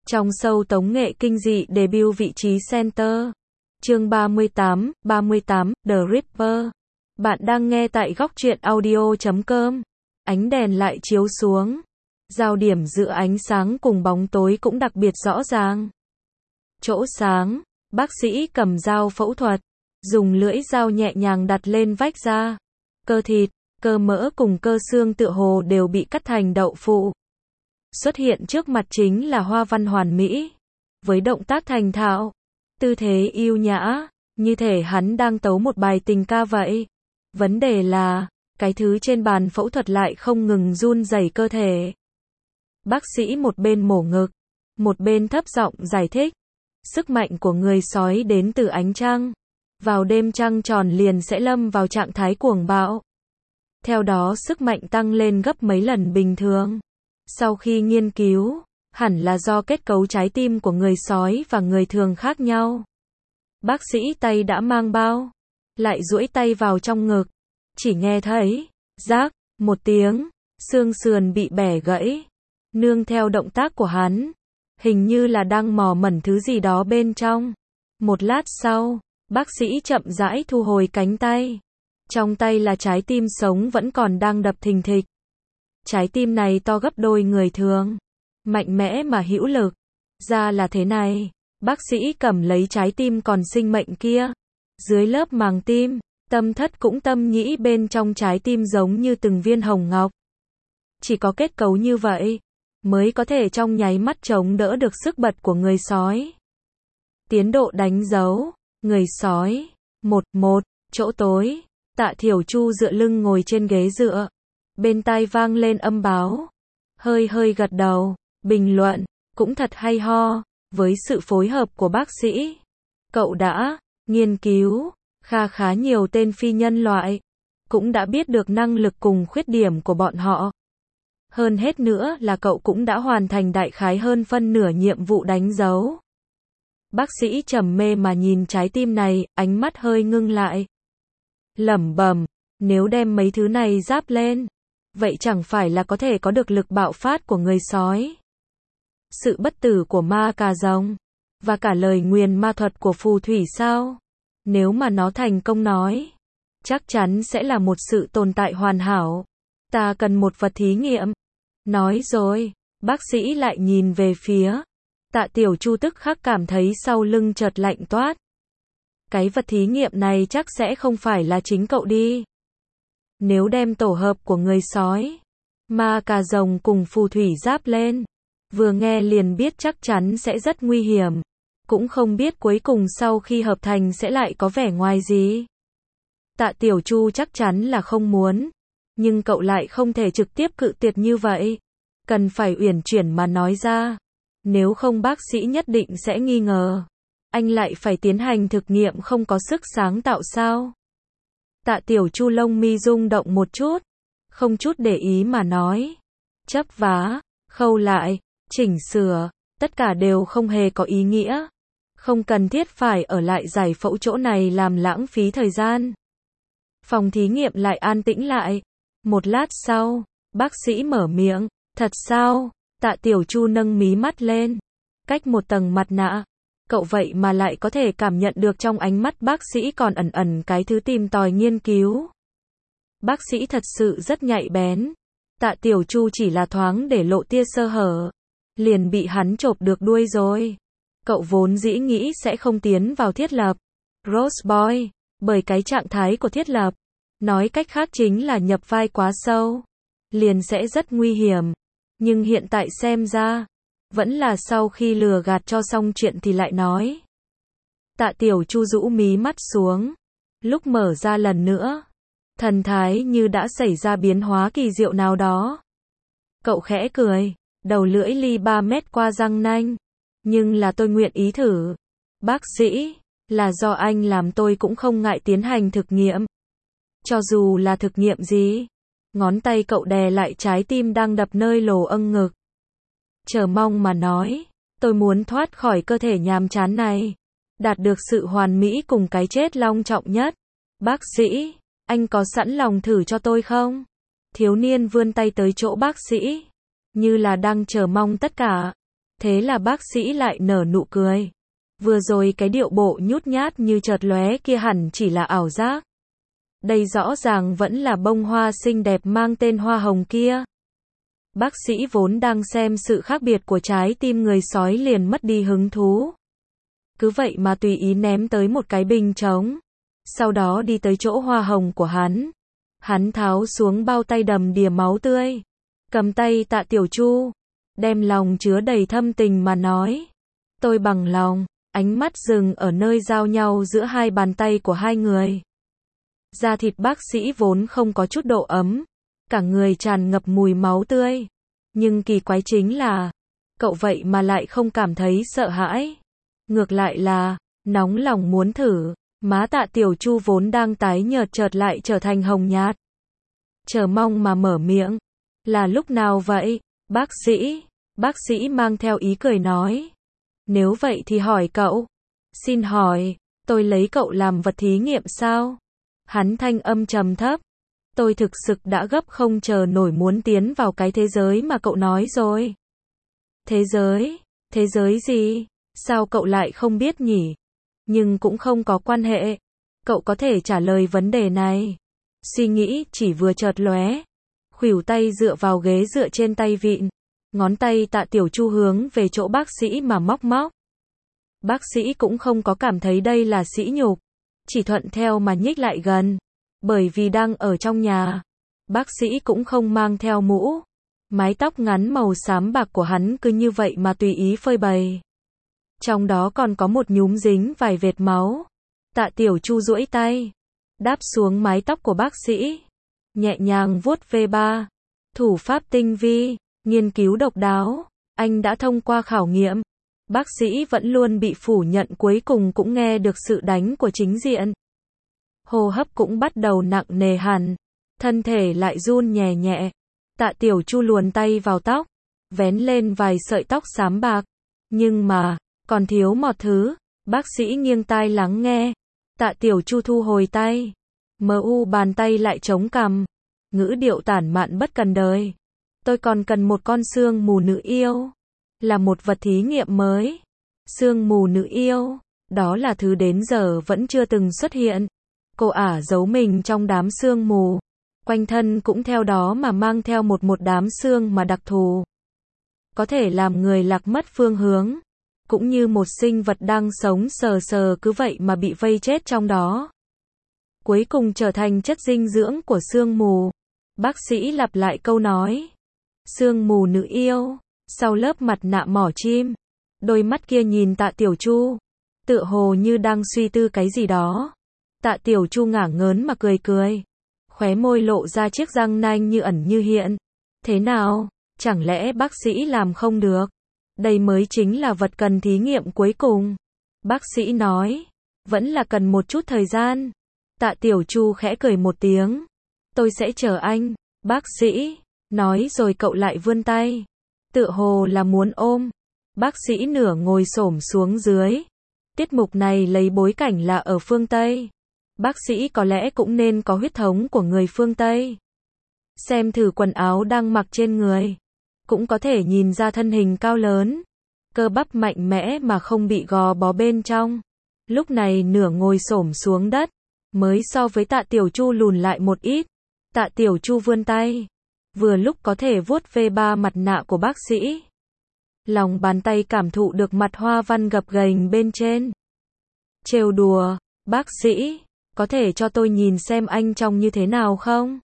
Trong show tống nghệ kinh dị debut vị trí center. Chương 38, The Ripper. Bạn đang nghe tại góc truyện audio.com. Ánh đèn lại chiếu xuống. Giao điểm giữa ánh sáng cùng bóng tối cũng đặc biệt rõ ràng. Chỗ sáng, bác sĩ cầm dao phẫu thuật, dùng lưỡi dao nhẹ nhàng đặt lên vách da. Cơ thịt, cơ mỡ cùng cơ xương tựa hồ đều bị cắt thành đậu phụ. Xuất hiện trước mặt chính là hoa văn hoàn mỹ, với động tác thành thạo, tư thế yêu nhã, như thể hắn đang tấu một bài tình ca vậy. Vấn đề là, cái thứ trên bàn phẫu thuật lại không ngừng run rẩy cơ thể. Bác sĩ một bên mổ ngực, một bên thấp giọng giải thích. Sức mạnh của người sói đến từ ánh trăng. Vào đêm trăng tròn liền sẽ lâm vào trạng thái cuồng bạo. Theo đó sức mạnh tăng lên gấp mấy lần bình thường. Sau khi nghiên cứu, hẳn là do kết cấu trái tim của người sói và người thường khác nhau. Bác sĩ tay đã mang bao, lại duỗi tay vào trong ngực. Chỉ nghe thấy, rác, một tiếng, xương sườn bị bẻ gãy. Nương theo động tác của hắn, hình như là đang mò mẩn thứ gì đó bên trong. Một lát sau, bác sĩ chậm rãi thu hồi cánh tay. Trong tay là trái tim sống vẫn còn đang đập thình thịch. Trái tim này to gấp đôi người thường, mạnh mẽ mà hữu lực. Ra là thế này, bác sĩ cầm lấy trái tim còn sinh mệnh kia. Dưới lớp màng tim, tâm thất cũng tâm nhĩ bên trong trái tim giống như từng viên hồng ngọc. Chỉ có kết cấu như vậy, mới có thể trong nháy mắt chống đỡ được sức bật của người sói. Tiến độ đánh dấu, người sói, 1-1, chỗ tối, Tạ Thiểu Chu dựa lưng ngồi trên ghế dựa. Bên tai vang lên âm báo. Hơi gật đầu, bình luận, cũng thật hay ho, với sự phối hợp của bác sĩ. Cậu đã nghiên cứu khá nhiều tên phi nhân loại, cũng đã biết được năng lực cùng khuyết điểm của bọn họ. Hơn hết nữa là cậu cũng đã hoàn thành đại khái hơn phân nửa nhiệm vụ đánh dấu. Bác sĩ trầm mê mà nhìn trái tim này, ánh mắt hơi ngưng lại. Lẩm bẩm, nếu đem mấy thứ này ráp lên, vậy chẳng phải là có thể có được lực bạo phát của người sói. Sự bất tử của ma cà rồng, và cả lời nguyền ma thuật của phù thủy sao? Nếu mà nó thành công nói, chắc chắn sẽ là một sự tồn tại hoàn hảo. Ta cần một vật thí nghiệm. Nói rồi, bác sĩ lại nhìn về phía. Tạ Tiểu Chu tức khắc cảm thấy sau lưng chợt lạnh toát. Cái vật thí nghiệm này chắc sẽ không phải là chính cậu đi. Nếu đem tổ hợp của người sói, ma cà rồng cùng phù thủy giáp lên, vừa nghe liền biết chắc chắn sẽ rất nguy hiểm. Cũng không biết cuối cùng sau khi hợp thành sẽ lại có vẻ ngoài gì. Tạ Tiểu Chu chắc chắn là không muốn, nhưng cậu lại không thể trực tiếp cự tuyệt như vậy. Cần phải uyển chuyển mà nói ra. Nếu không bác sĩ nhất định sẽ nghi ngờ. Anh lại phải tiến hành thực nghiệm không có sức sáng tạo sao? Tạ Tiểu Chu lông mi rung động một chút, không chút để ý mà nói. Chấp vá, khâu lại, chỉnh sửa, tất cả đều không hề có ý nghĩa. Không cần thiết phải ở lại giải phẫu chỗ này làm lãng phí thời gian. Phòng thí nghiệm lại an tĩnh lại. Một lát sau, bác sĩ mở miệng. Thật sao? Tạ Tiểu Chu nâng mí mắt lên. Cách một tầng mặt nạ. Cậu vậy mà lại có thể cảm nhận được trong ánh mắt bác sĩ còn ẩn ẩn cái thứ tìm tòi nghiên cứu. Bác sĩ thật sự rất nhạy bén. Tạ Tiểu Chu chỉ là thoáng để lộ tia sơ hở, liền bị hắn chộp được đuôi rồi. Cậu vốn dĩ nghĩ sẽ không tiến vào thiết lập Rose Boy, bởi cái trạng thái của thiết lập, nói cách khác chính là nhập vai quá sâu, liền sẽ rất nguy hiểm. Nhưng hiện tại xem ra, vẫn là sau khi lừa gạt cho xong chuyện thì lại nói. Tạ Tiểu Chu rũ mí mắt xuống, lúc mở ra lần nữa, thần thái như đã xảy ra biến hóa kỳ diệu nào đó. Cậu khẽ cười, đầu lưỡi ly 3 mét qua răng nanh. Nhưng là tôi nguyện ý thử. Bác sĩ, là do anh làm tôi cũng không ngại tiến hành thực nghiệm. Cho dù là thực nghiệm gì? Ngón tay cậu đè lại trái tim đang đập nơi lồ âng ngực. Chờ mong mà nói, tôi muốn thoát khỏi cơ thể nhàm chán này, đạt được sự hoàn mỹ cùng cái chết long trọng nhất. Bác sĩ, anh có sẵn lòng thử cho tôi không? Thiếu niên vươn tay tới chỗ bác sĩ, như là đang chờ mong tất cả. Thế là bác sĩ lại nở nụ cười. Vừa rồi cái điệu bộ nhút nhát như chợt lóe kia hẳn chỉ là ảo giác. Đây rõ ràng vẫn là bông hoa xinh đẹp mang tên hoa hồng kia. Bác sĩ vốn đang xem sự khác biệt của trái tim người sói liền mất đi hứng thú. Cứ vậy mà tùy ý ném tới một cái bình trống. Sau đó đi tới chỗ hoa hồng của hắn. Hắn tháo xuống bao tay đầm đìa máu tươi. Cầm tay Tạ Tiểu Chu. Đem lòng chứa đầy thâm tình mà nói. Tôi bằng lòng. Ánh mắt dừng ở nơi giao nhau giữa hai bàn tay của hai người. Da thịt bác sĩ vốn không có chút độ ấm. Cả người tràn ngập mùi máu tươi. Nhưng kỳ quái chính là, cậu vậy mà lại không cảm thấy sợ hãi. Ngược lại là, nóng lòng muốn thử. Má Tạ Tiểu Chu vốn đang tái nhợt chợt lại trở thành hồng nhạt. Chờ mong mà mở miệng. Là lúc nào vậy, bác sĩ? Bác sĩ mang theo ý cười nói. Nếu vậy thì hỏi cậu. Xin hỏi, tôi lấy cậu làm vật thí nghiệm sao? Hắn thanh âm trầm thấp. Tôi thực sự đã gấp không chờ nổi muốn tiến vào cái thế giới mà cậu nói rồi. Thế giới? Thế giới gì? Sao cậu lại không biết nhỉ? Nhưng cũng không có quan hệ. Cậu có thể trả lời vấn đề này. Suy nghĩ chỉ vừa chợt lóe. Khuỷu tay dựa vào ghế dựa trên tay vịn. Ngón tay Tạ Tiểu Chu hướng về chỗ bác sĩ mà móc móc. Bác sĩ cũng không có cảm thấy đây là sỉ nhục. Chỉ thuận theo mà nhích lại gần. Bởi vì đang ở trong nhà. Bác sĩ cũng không mang theo mũ. Mái tóc ngắn màu xám bạc của hắn cứ như vậy mà tùy ý phơi bày. Trong đó còn có một nhúm dính vài vệt máu. Tạ Tiểu Chu duỗi tay. Đáp xuống mái tóc của bác sĩ. Nhẹ nhàng vuốt ve ba. Thủ pháp tinh vi. Nghiên cứu độc đáo. Anh đã thông qua khảo nghiệm. Bác sĩ vẫn luôn bị phủ nhận cuối cùng cũng nghe được sự đánh của chính diện. Hô hấp cũng bắt đầu nặng nề hẳn. Thân thể lại run nhẹ nhẹ. Tạ Tiểu Chu luồn tay vào tóc. Vén lên vài sợi tóc xám bạc. Nhưng mà, còn thiếu một thứ. Bác sĩ nghiêng tai lắng nghe. Tạ Tiểu Chu thu hồi tay. Bàn tay lại chống cằm. Ngữ điệu tản mạn bất cần đời. Tôi còn cần một con sương mù nữ yêu. Là một vật thí nghiệm mới. Sương mù nữ yêu. Đó là thứ đến giờ vẫn chưa từng xuất hiện. Cô ả giấu mình trong đám sương mù. Quanh thân cũng theo đó mà mang theo một đám sương mà đặc thù. Có thể làm người lạc mất phương hướng. Cũng như một sinh vật đang sống sờ sờ cứ vậy mà bị vây chết trong đó. Cuối cùng trở thành chất dinh dưỡng của sương mù. Bác sĩ lặp lại câu nói. Sương mù nữ yêu. Sau lớp mặt nạ mỏ chim. Đôi mắt kia nhìn Tạ Tiểu Chu. Tựa hồ như đang suy tư cái gì đó. Tạ Tiểu Chu ngả ngớn mà cười cười. Khóe môi lộ ra chiếc răng nanh như ẩn như hiện. Thế nào? Chẳng lẽ bác sĩ làm không được? Đây mới chính là vật cần thí nghiệm cuối cùng. Bác sĩ nói. Vẫn là cần một chút thời gian. Tạ Tiểu Chu khẽ cười một tiếng. Tôi sẽ chờ anh. Bác sĩ. Nói rồi cậu lại vươn tay. Tựa hồ là muốn ôm. Bác sĩ nửa ngồi xổm xuống dưới. Tiết mục này lấy bối cảnh là ở phương Tây. Bác sĩ có lẽ cũng nên có huyết thống của người phương Tây. Xem thử quần áo đang mặc trên người. Cũng có thể nhìn ra thân hình cao lớn. Cơ bắp mạnh mẽ mà không bị gò bó bên trong. Lúc này nửa ngồi xổm xuống đất. Mới so với Tạ Tiểu Chu lùn lại một ít. Tạ Tiểu Chu vươn tay. Vừa lúc có thể vuốt ve ba mặt nạ của bác sĩ. Lòng bàn tay cảm thụ được mặt hoa văn gập ghềnh bên trên. Trêu đùa. Bác sĩ. Có thể cho tôi nhìn xem anh trông như thế nào không?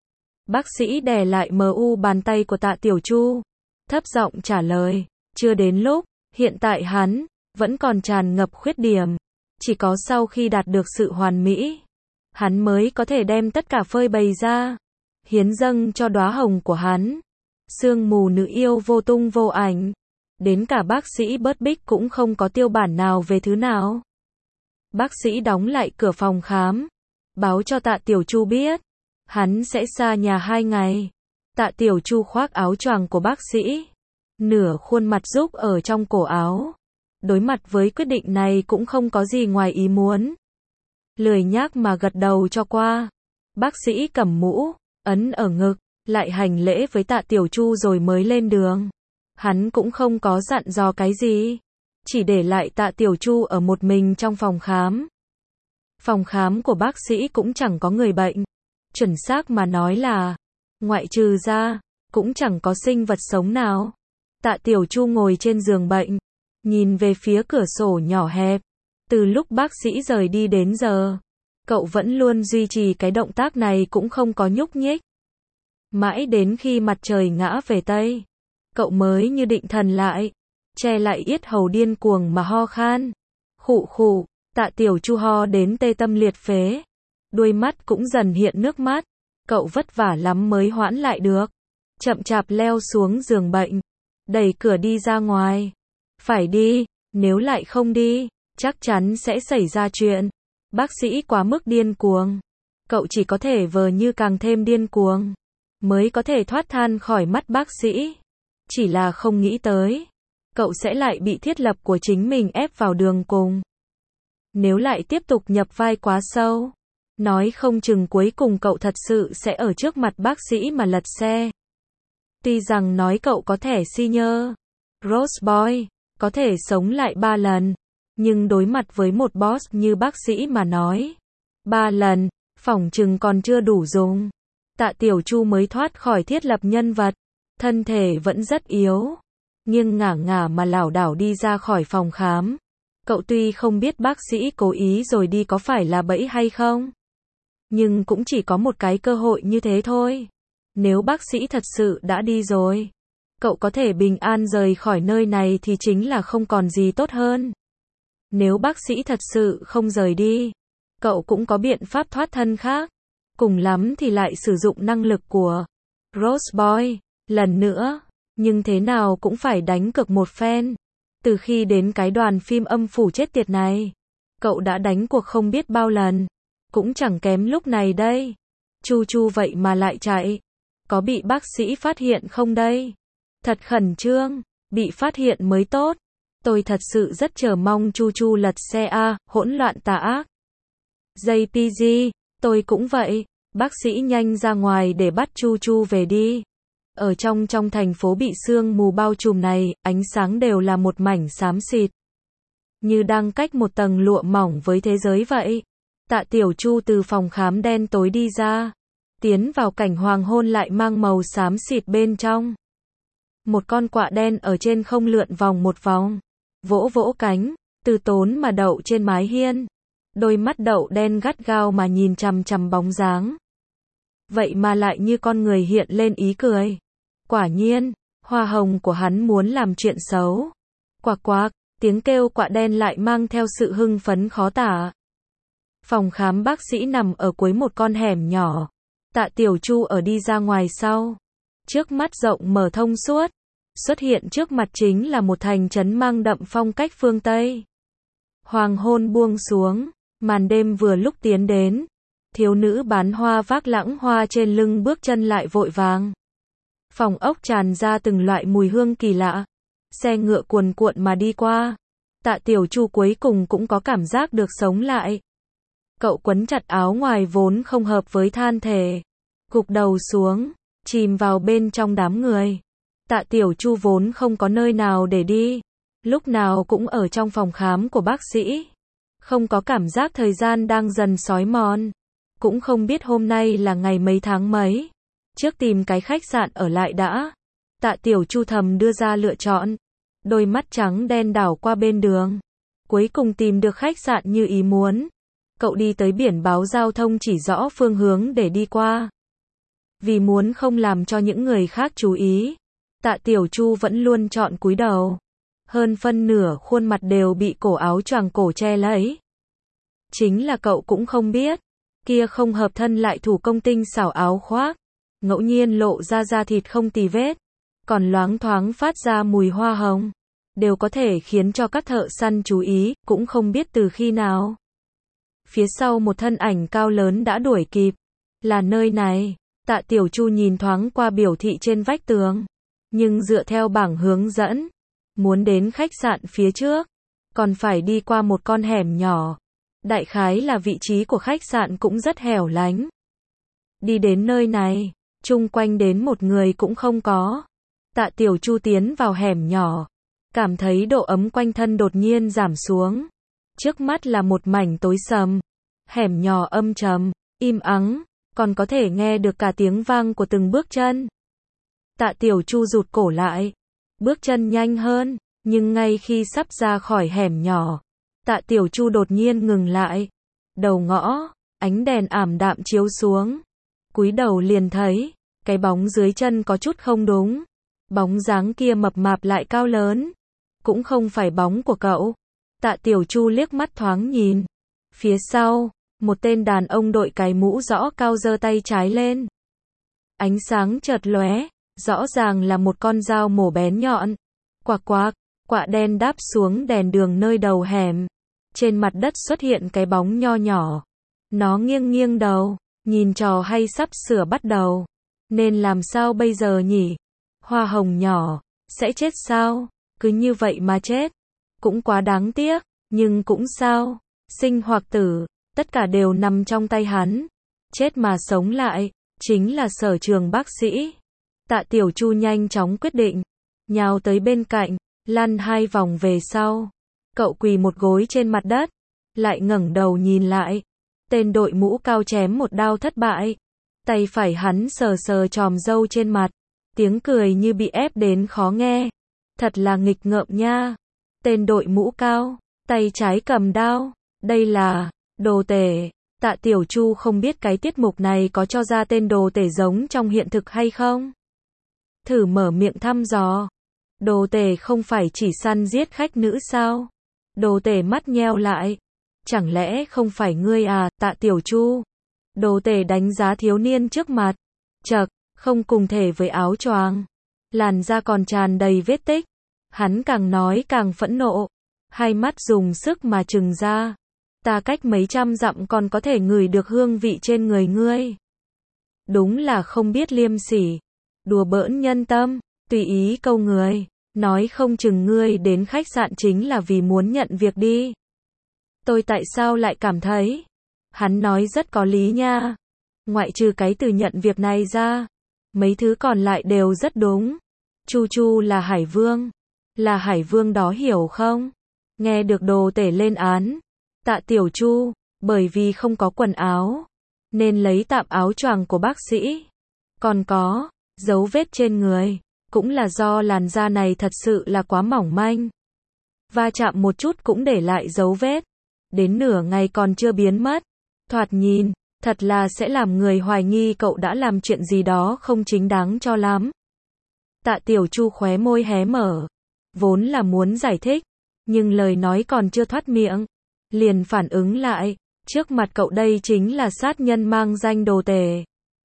Bác sĩ đè lại bàn tay của Tạ Tiểu Chu. Thấp giọng trả lời. Chưa đến lúc. Hiện tại hắn vẫn còn tràn ngập khuyết điểm. Chỉ có sau khi đạt được sự hoàn mỹ. Hắn mới có thể đem tất cả phơi bày ra. Hiến dâng cho đóa hồng của hắn. Sương mù nữ yêu vô tung vô ảnh. Đến cả bác sĩ Bớt Bích cũng không có tiêu bản nào về thứ nào. Bác sĩ đóng lại cửa phòng khám. Báo cho Tạ Tiểu Chu biết. Hắn sẽ xa nhà 2 ngày. Tạ Tiểu Chu khoác áo choàng của bác sĩ. Nửa khuôn mặt rúc ở trong cổ áo. Đối mặt với quyết định này cũng không có gì ngoài ý muốn. Lười nhác mà gật đầu cho qua. Bác sĩ cầm mũ, ấn ở ngực, lại hành lễ với Tạ Tiểu Chu rồi mới lên đường. Hắn cũng không có dặn dò cái gì, chỉ để lại Tạ Tiểu Chu ở một mình trong phòng khám. Phòng khám của bác sĩ cũng chẳng có người bệnh. Chuẩn xác mà nói là, ngoại trừ ra, cũng chẳng có sinh vật sống nào. Tạ Tiểu Chu ngồi trên giường bệnh, nhìn về phía cửa sổ nhỏ hẹp. Từ lúc bác sĩ rời đi đến giờ, cậu vẫn luôn duy trì cái động tác này cũng không có nhúc nhích. Mãi đến khi mặt trời ngã về Tây, cậu mới như định thần lại, che lại yết hầu điên cuồng mà ho khan. Khụ khụ, Tạ Tiểu Chu ho đến tê tâm liệt phế. Đuôi mắt cũng dần hiện nước mắt. Cậu vất vả lắm mới hoãn lại được. Chậm chạp leo xuống giường bệnh, đẩy cửa đi ra ngoài. Phải đi, nếu lại không đi, chắc chắn sẽ xảy ra chuyện. Bác sĩ quá mức điên cuồng. Cậu chỉ có thể vờ như càng thêm điên cuồng, mới có thể thoát than khỏi mắt bác sĩ. Chỉ là không nghĩ tới, cậu sẽ lại bị thiết lập của chính mình ép vào đường cùng. Nếu lại tiếp tục nhập vai quá sâu, nói không chừng cuối cùng cậu thật sự sẽ ở trước mặt bác sĩ mà lật xe. Tuy rằng nói cậu có thẻ senior, Rose Boy, có thể sống lại 3 lần, nhưng đối mặt với một boss như bác sĩ mà nói 3 lần, phỏng chừng còn chưa đủ dùng. Tạ Tiểu Chu mới thoát khỏi thiết lập nhân vật, thân thể vẫn rất yếu, nghiêng ngả ngả mà lảo đảo đi ra khỏi phòng khám. Cậu tuy không biết bác sĩ cố ý rồi đi có phải là bẫy hay không, nhưng cũng chỉ có một cái cơ hội như thế thôi. Nếu bác sĩ thật sự đã đi rồi, cậu có thể bình an rời khỏi nơi này thì chính là không còn gì tốt hơn. Nếu bác sĩ thật sự không rời đi, cậu cũng có biện pháp thoát thân khác. Cùng lắm thì lại sử dụng năng lực của Rose Boy lần nữa, nhưng thế nào cũng phải đánh cược một phen. Từ khi đến cái đoàn phim âm phủ chết tiệt này, cậu đã đánh cuộc không biết bao lần, cũng chẳng kém lúc này đây. Chu Chu vậy mà lại chạy, có bị bác sĩ phát hiện không đây? Thật khẩn trương, bị phát hiện mới tốt. Tôi thật sự rất chờ mong Chu Chu lật xe a, hỗn loạn tà ác. JPG, tôi cũng vậy, bác sĩ nhanh ra ngoài để bắt Chu Chu về đi. Ở trong thành phố bị sương mù bao trùm này, ánh sáng đều là một mảnh xám xịt, như đang cách một tầng lụa mỏng với thế giới vậy. Tạ Tiểu Chu từ phòng khám đen tối đi ra, tiến vào cảnh hoàng hôn lại mang màu xám xịt bên trong. Một con quạ đen ở trên không lượn vòng một vòng, vỗ vỗ cánh, từ tốn mà đậu trên mái hiên. Đôi mắt đậu đen gắt gao mà nhìn chằm chằm bóng dáng. Vậy mà lại như con người hiện lên ý cười. Quả nhiên, hoa hồng của hắn muốn làm chuyện xấu. Quạc quạc, tiếng kêu quạ đen lại mang theo sự hưng phấn khó tả. Phòng khám bác sĩ nằm ở cuối một con hẻm nhỏ. Tạ Tiểu Chu ở đi ra ngoài sau. Trước mắt rộng mở thông suốt. Xuất hiện trước mặt chính là một thành trấn mang đậm phong cách phương Tây. Hoàng hôn buông xuống, màn đêm vừa lúc tiến đến. Thiếu nữ bán hoa vác lãng hoa trên lưng bước chân lại vội vàng. Phòng ốc tràn ra từng loại mùi hương kỳ lạ. Xe ngựa cuồn cuộn mà đi qua. Tạ Tiểu Chu cuối cùng cũng có cảm giác được sống lại. Cậu quấn chặt áo ngoài vốn không hợp với thân thể, gục đầu xuống, chìm vào bên trong đám người. Tạ Tiểu Chu vốn không có nơi nào để đi, lúc nào cũng ở trong phòng khám của bác sĩ. Không có cảm giác thời gian đang dần xói mòn, cũng không biết hôm nay là ngày mấy tháng mấy. Trước tìm cái khách sạn ở lại đã. Tạ Tiểu Chu thầm đưa ra lựa chọn, đôi mắt trắng đen đảo qua bên đường. Cuối cùng tìm được khách sạn như ý muốn. Cậu đi tới biển báo giao thông chỉ rõ phương hướng để đi qua. Vì muốn không làm cho những người khác chú ý, Tạ Tiểu Chu vẫn luôn chọn cúi đầu. Hơn phân nửa khuôn mặt đều bị cổ áo choàng cổ che lấy. Chính là cậu cũng không biết, kia không hợp thân lại thủ công tinh xảo áo khoác, ngẫu nhiên lộ ra da thịt không tì vết, còn loáng thoáng phát ra mùi hoa hồng, đều có thể khiến cho các thợ săn chú ý, cũng không biết từ khi nào. Phía sau một thân ảnh cao lớn đã đuổi kịp. Là nơi này. Tạ Tiểu Chu nhìn thoáng qua biểu thị trên vách tường, nhưng dựa theo bảng hướng dẫn, muốn đến khách sạn phía trước, còn phải đi qua một con hẻm nhỏ. Đại khái là vị trí của khách sạn cũng rất hẻo lánh. Đi đến nơi này, chung quanh đến một người cũng không có. Tạ Tiểu Chu tiến vào hẻm nhỏ, cảm thấy độ ấm quanh thân đột nhiên giảm xuống. Trước mắt là một mảnh tối sầm, hẻm nhỏ âm trầm, im ắng, còn có thể nghe được cả tiếng vang của từng bước chân. Tạ Tiểu Chu rụt cổ lại, bước chân nhanh hơn, nhưng ngay khi sắp ra khỏi hẻm nhỏ, Tạ Tiểu Chu đột nhiên ngừng lại. Đầu ngõ, ánh đèn ảm đạm chiếu xuống, cúi đầu liền thấy, cái bóng dưới chân có chút không đúng. Bóng dáng kia mập mạp lại cao lớn, cũng không phải bóng của cậu. Tạ Tiểu Chu liếc mắt thoáng nhìn, phía sau, một tên đàn ông đội cái mũ rõ cao giơ tay trái lên. Ánh sáng chợt lóe, rõ ràng là một con dao mổ bén nhọn. Quạc quạc, quạ đen đáp xuống đèn đường nơi đầu hẻm. Trên mặt đất xuất hiện cái bóng nho nhỏ. Nó nghiêng nghiêng đầu, nhìn trò hay sắp sửa bắt đầu. Nên làm sao bây giờ nhỉ? Hoa hồng nhỏ, sẽ chết sao? Cứ như vậy mà chết. Cũng quá đáng tiếc, nhưng cũng sao? Sinh hoặc tử, tất cả đều nằm trong tay hắn. Chết mà sống lại, chính là sở trường bác sĩ. Tạ Tiểu Chu nhanh chóng quyết định, nhào tới bên cạnh, lăn 2 vòng về sau. Cậu quỳ một gối trên mặt đất, lại ngẩng đầu nhìn lại. Tên đội mũ cao chém một đao thất bại. Tay phải hắn sờ sờ chòm râu trên mặt. Tiếng cười như bị ép đến khó nghe. Thật là nghịch ngợm nha. Tên đội mũ cao, tay trái cầm đao. Đây là đồ tể. Tạ Tiểu Chu không biết cái tiết mục này có cho ra tên đồ tể giống trong hiện thực hay không. Thử mở miệng thăm dò. Đồ tể không phải chỉ săn giết khách nữ sao? Đồ tể mắt nheo lại. Chẳng lẽ không phải ngươi à, Tạ Tiểu Chu? Đồ tể đánh giá thiếu niên trước mặt. Chậc, không cùng thể với áo choàng. Làn da còn tràn đầy vết tích. Hắn càng nói càng phẫn nộ. Hai mắt dùng sức mà trừng ra. Ta cách mấy trăm dặm còn có thể ngửi được hương vị trên người ngươi. Đúng là không biết liêm sỉ. Đùa bỡn nhân tâm, tùy ý câu người. Nói không chừng ngươi đến khách sạn chính là vì muốn nhận việc đi. Tôi tại sao lại cảm thấy? Hắn nói rất có lý nha. Ngoại trừ cái từ nhận việc này ra, mấy thứ còn lại đều rất đúng. Chu Chu là Hải Vương. Là Hải Vương đó hiểu không? Nghe được đồ tể lên án. Tạ Tiểu Chu, bởi vì không có quần áo, nên lấy tạm áo choàng của bác sĩ. Còn có, dấu vết trên người, cũng là do làn da này thật sự là quá mỏng manh. Va chạm một chút cũng để lại dấu vết. Đến nửa ngày còn chưa biến mất. Thoạt nhìn, thật là sẽ làm người hoài nghi cậu đã làm chuyện gì đó không chính đáng cho lắm. Tạ Tiểu Chu khóe môi hé mở. Vốn là muốn giải thích, nhưng lời nói còn chưa thoát miệng. Liền phản ứng lại, trước mặt cậu đây chính là sát nhân mang danh đồ tể.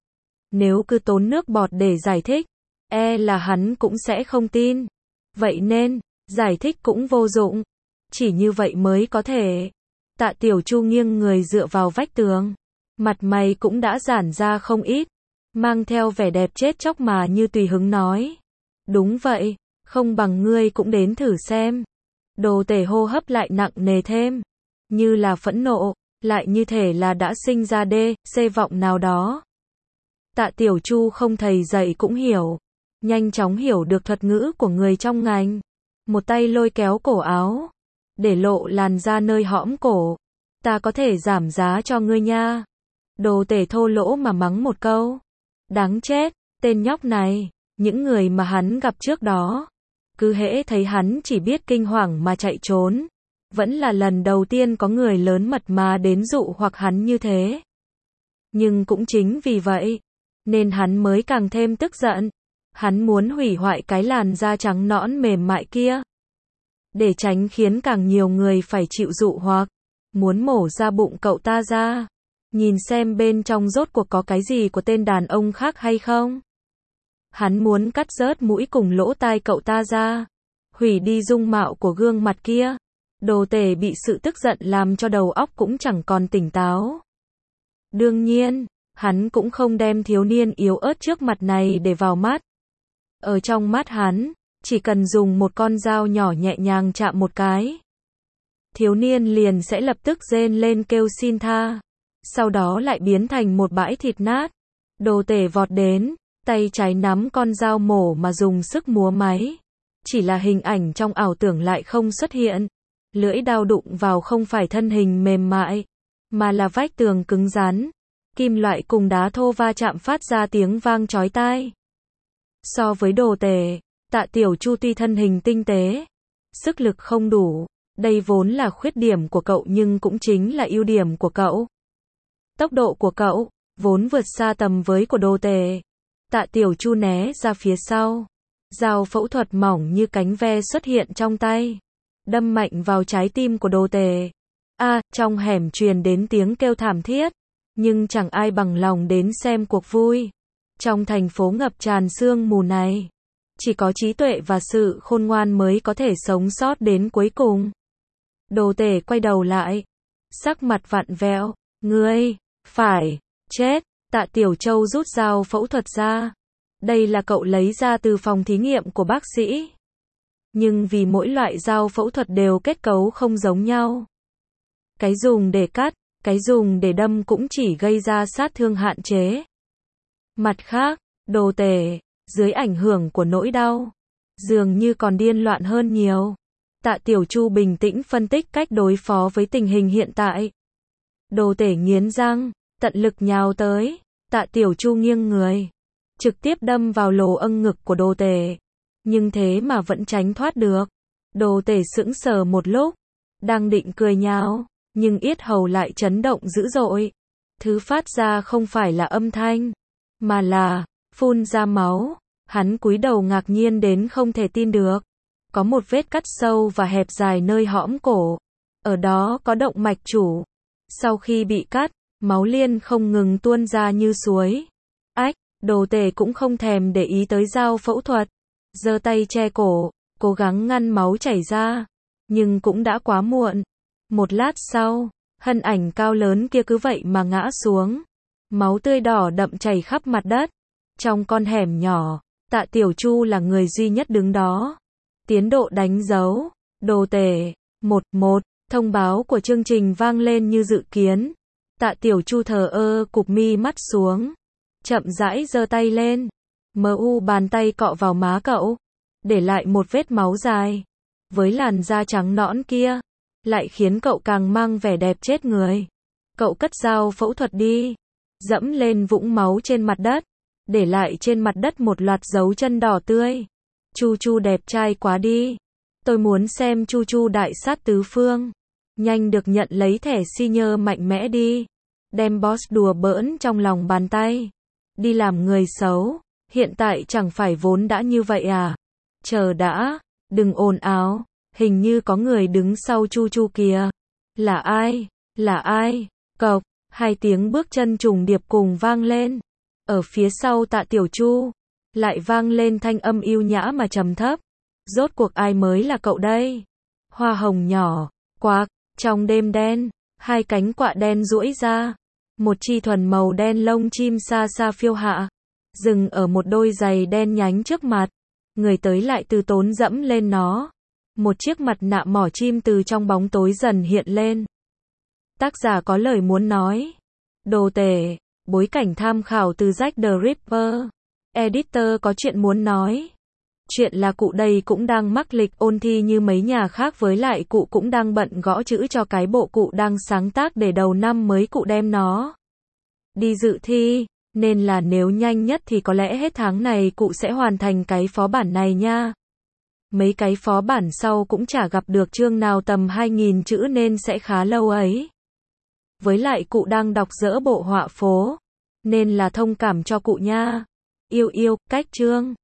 Nếu cứ tốn nước bọt để giải thích, là hắn cũng sẽ không tin. Vậy nên, giải thích cũng vô dụng. Chỉ như vậy mới có thể. Tạ Tiểu Chu nghiêng người dựa vào vách tường. Mặt mày cũng đã giãn ra không ít. Mang theo vẻ đẹp chết chóc mà như tùy hứng nói. Đúng vậy, không bằng ngươi cũng đến thử xem. Đồ tể hô hấp lại nặng nề thêm. Như là phẫn nộ, lại như thể là đã sinh ra C vọng nào đó. Tạ Tiểu Chu không thầy dạy cũng hiểu. Nhanh chóng hiểu được thuật ngữ của người trong ngành. Một tay lôi kéo cổ áo. Để lộ làn da nơi hõm cổ. Ta có thể giảm giá cho ngươi nha. Đồ tể thô lỗ mà mắng một câu. Đáng chết, tên nhóc này. Những người mà hắn gặp trước đó. Cứ hễ thấy hắn chỉ biết kinh hoàng mà chạy trốn. Vẫn là lần đầu tiên có người lớn mật mà đến dụ hoặc hắn như thế. Nhưng cũng chính vì vậy, nên hắn mới càng thêm tức giận. Hắn muốn hủy hoại cái làn da trắng nõn mềm mại kia. Để tránh khiến càng nhiều người phải chịu dụ hoặc. Muốn mổ ra bụng cậu ta ra. Nhìn xem bên trong rốt cuộc có cái gì của tên đàn ông khác hay không. Hắn muốn cắt rớt mũi cùng lỗ tai cậu ta ra. Hủy đi dung mạo của gương mặt kia. Đồ tể bị sự tức giận làm cho đầu óc cũng chẳng còn tỉnh táo. Đương nhiên, hắn cũng không đem thiếu niên yếu ớt trước mặt này để vào mắt. Ở trong mắt hắn, chỉ cần dùng một con dao nhỏ nhẹ nhàng chạm một cái. Thiếu niên liền sẽ lập tức rên lên kêu xin tha. Sau đó lại biến thành một bãi thịt nát. Đồ tể vọt đến, tay trái nắm con dao mổ mà dùng sức múa máy. Chỉ là hình ảnh trong ảo tưởng lại không xuất hiện. Lưỡi dao đụng vào không phải thân hình mềm mại, mà là vách tường cứng rắn. Kim loại cùng đá thô va chạm phát ra tiếng vang chói tai. So với Đồ Tể, Tạ Tiểu Chu tuy thân hình tinh tế, sức lực không đủ, đây vốn là khuyết điểm của cậu nhưng cũng chính là ưu điểm của cậu. Tốc độ của cậu vốn vượt xa tầm với của Đồ Tể. Tạ Tiểu Chu né ra phía sau. Dao phẫu thuật mỏng như cánh ve xuất hiện trong tay, đâm mạnh vào trái tim của Đồ Tể. Trong hẻm truyền đến tiếng kêu thảm thiết, nhưng chẳng ai bằng lòng đến xem cuộc vui. Trong thành phố ngập tràn sương mù này, chỉ có trí tuệ và sự khôn ngoan mới có thể sống sót đến cuối cùng. Đồ Tể quay đầu lại, sắc mặt vặn vẹo, ngươi phải chết. Tạ Tiểu Châu rút dao phẫu thuật ra. Đây là cậu lấy ra từ phòng thí nghiệm của bác sĩ. Nhưng vì mỗi loại dao phẫu thuật đều kết cấu không giống nhau. Cái dùng để cắt, cái dùng để đâm cũng chỉ gây ra sát thương hạn chế. Mặt khác, Đồ Tể, dưới ảnh hưởng của nỗi đau, dường như còn điên loạn hơn nhiều. Tạ Tiểu Chu bình tĩnh phân tích cách đối phó với tình hình hiện tại. Đồ Tể nghiến răng, tận lực nhào tới. Tạ Tiểu Chu nghiêng người, trực tiếp đâm vào lỗ âng ngực của Đồ Tể. Nhưng thế mà vẫn tránh thoát được. Đồ Tể sững sờ một lúc, đang định cười nhạo, nhưng yết hầu lại chấn động dữ dội. Thứ phát ra không phải là âm thanh, mà là phun ra máu. Hắn cúi đầu ngạc nhiên đến không thể tin được. Có một vết cắt sâu và hẹp dài nơi hõm cổ. Ở đó có động mạch chủ. Sau khi bị cắt, máu liên không ngừng tuôn ra như suối. Đồ Tể cũng không thèm để ý tới dao phẫu thuật. Giơ tay che cổ, cố gắng ngăn máu chảy ra. Nhưng cũng đã quá muộn. Một lát sau, thân ảnh cao lớn kia cứ vậy mà ngã xuống. Máu tươi đỏ đậm chảy khắp mặt đất. Trong con hẻm nhỏ, Tạ Tiểu Chu là người duy nhất đứng đó. Tiến độ đánh dấu. Đồ Tể. 11. Thông báo của chương trình vang lên như dự kiến. Tạ Tiểu Chu thờ ơ cụp mi mắt xuống. Chậm rãi giơ tay lên. Bàn tay cọ vào má cậu. Để lại một vết máu dài. Với làn da trắng nõn kia, lại khiến cậu càng mang vẻ đẹp chết người. Cậu cất dao phẫu thuật đi. Dẫm lên vũng máu trên mặt đất. Để lại trên mặt đất một loạt dấu chân đỏ tươi. Chu Chu đẹp trai quá đi. Tôi muốn xem Chu Chu đại sát tứ phương. Nhanh được nhận lấy thẻ senior mạnh mẽ đi. Đem boss đùa bỡn trong lòng bàn tay. Đi làm người xấu. Hiện tại chẳng phải vốn đã như vậy à? Chờ đã. Đừng ồn ào. Hình như có người đứng sau Chu Chu kìa. Là ai? Là ai? Cộc. Hai tiếng bước chân trùng điệp cùng vang lên. Ở phía sau Tạ Tiểu Chu, lại vang lên thanh âm yêu nhã mà trầm thấp. Rốt cuộc ai mới là cậu đây? Hoa hồng nhỏ, quạc, trong đêm đen, hai cánh quạ đen duỗi ra. Một chi thuần màu đen lông chim xa xa phiêu hạ, dừng ở một đôi giày đen nhánh trước mặt. Người tới lại từ tốn dẫm lên nó. Một chiếc mặt nạ mỏ chim từ trong bóng tối dần hiện lên. Tác giả có lời muốn nói. Đồ Tể, bối cảnh tham khảo từ Jack the Ripper. Editor có chuyện muốn nói. Chuyện là cụ đây cũng đang mắc lịch ôn thi như mấy nhà khác, với lại cụ cũng đang bận gõ chữ cho cái bộ cụ đang sáng tác để đầu năm mới cụ đem nó đi dự thi, nên là nếu nhanh nhất thì có lẽ hết tháng này cụ sẽ hoàn thành cái phó bản này nha. Mấy cái phó bản sau cũng chả gặp được chương nào tầm 2000 chữ nên sẽ khá lâu ấy. Với lại cụ đang đọc dỡ bộ họa phố, nên là thông cảm cho cụ nha. Yêu, cách chương.